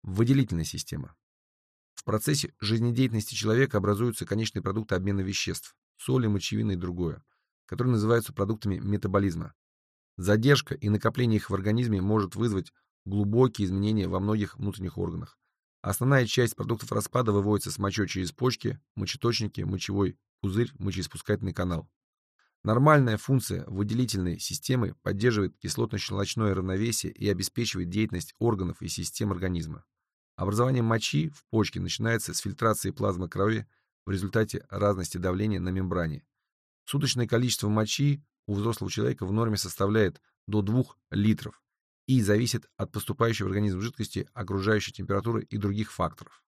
Выделительная система. В процессе жизнедеятельности человека образуются конечные продукты обмена веществ, соли, мочевины и другое, которые называются продуктами метаболизма. Задержка и накопление их в организме может вызвать глубокие изменения во многих внутренних органах. Основная часть продуктов распада выводится с мочой через почки, мочеточники, мочевой пузырь, мочеиспускательный канал. Нормальная функция выделительной системы поддерживает кислотно-щелочное равновесие и обеспечивает деятельность органов и систем организма. Образование мочи в почке начинается с фильтрации плазмы крови в результате разности давления на мембране. Суточное количество мочи у взрослого человека в норме составляет до 2 литров и зависит от поступающей в организм жидкости, окружающей температуры и других факторов.